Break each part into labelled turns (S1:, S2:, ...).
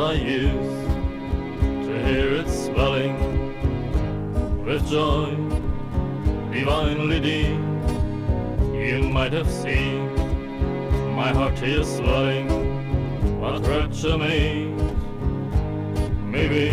S1: I used to hear it swelling with joy divinely deep. You might have seen my heart here swelling, what rapture made me be.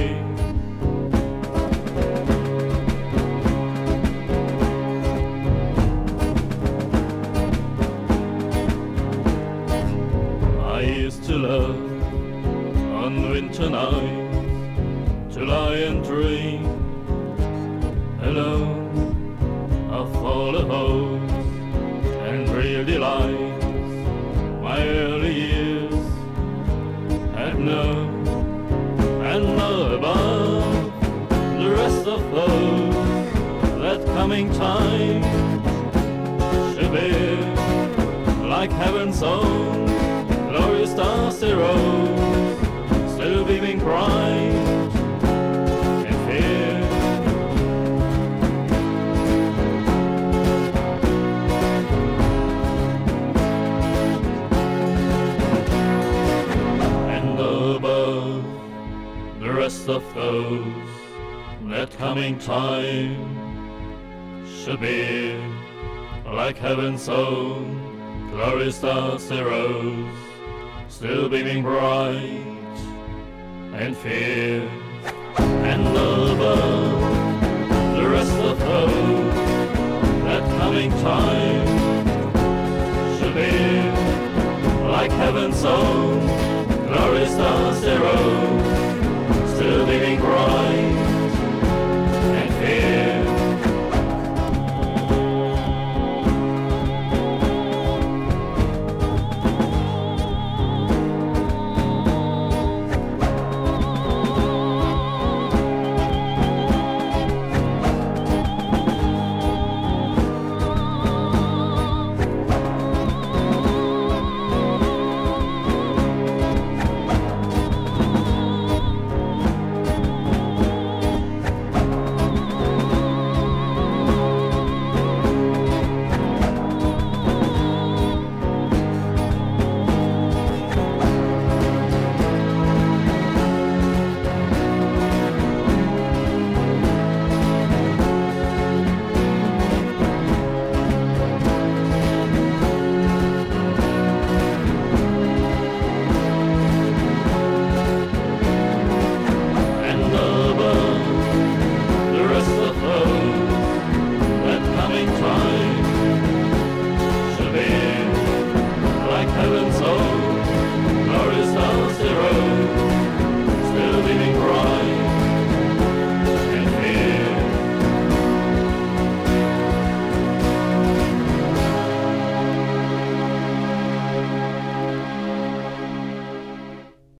S1: I used to love on winter nights to lie and dream alone of all the hopes and real delights my early years had known, and know above the rest of those that coming time should be like heaven's own glorious stars they rose, still beaming bright in fear. And above the rest of those that coming time should be like heaven's own glorious stars they rose, still beaming bright and fear. And above the rest of those that coming time should be like heaven's own glorious stars they rose,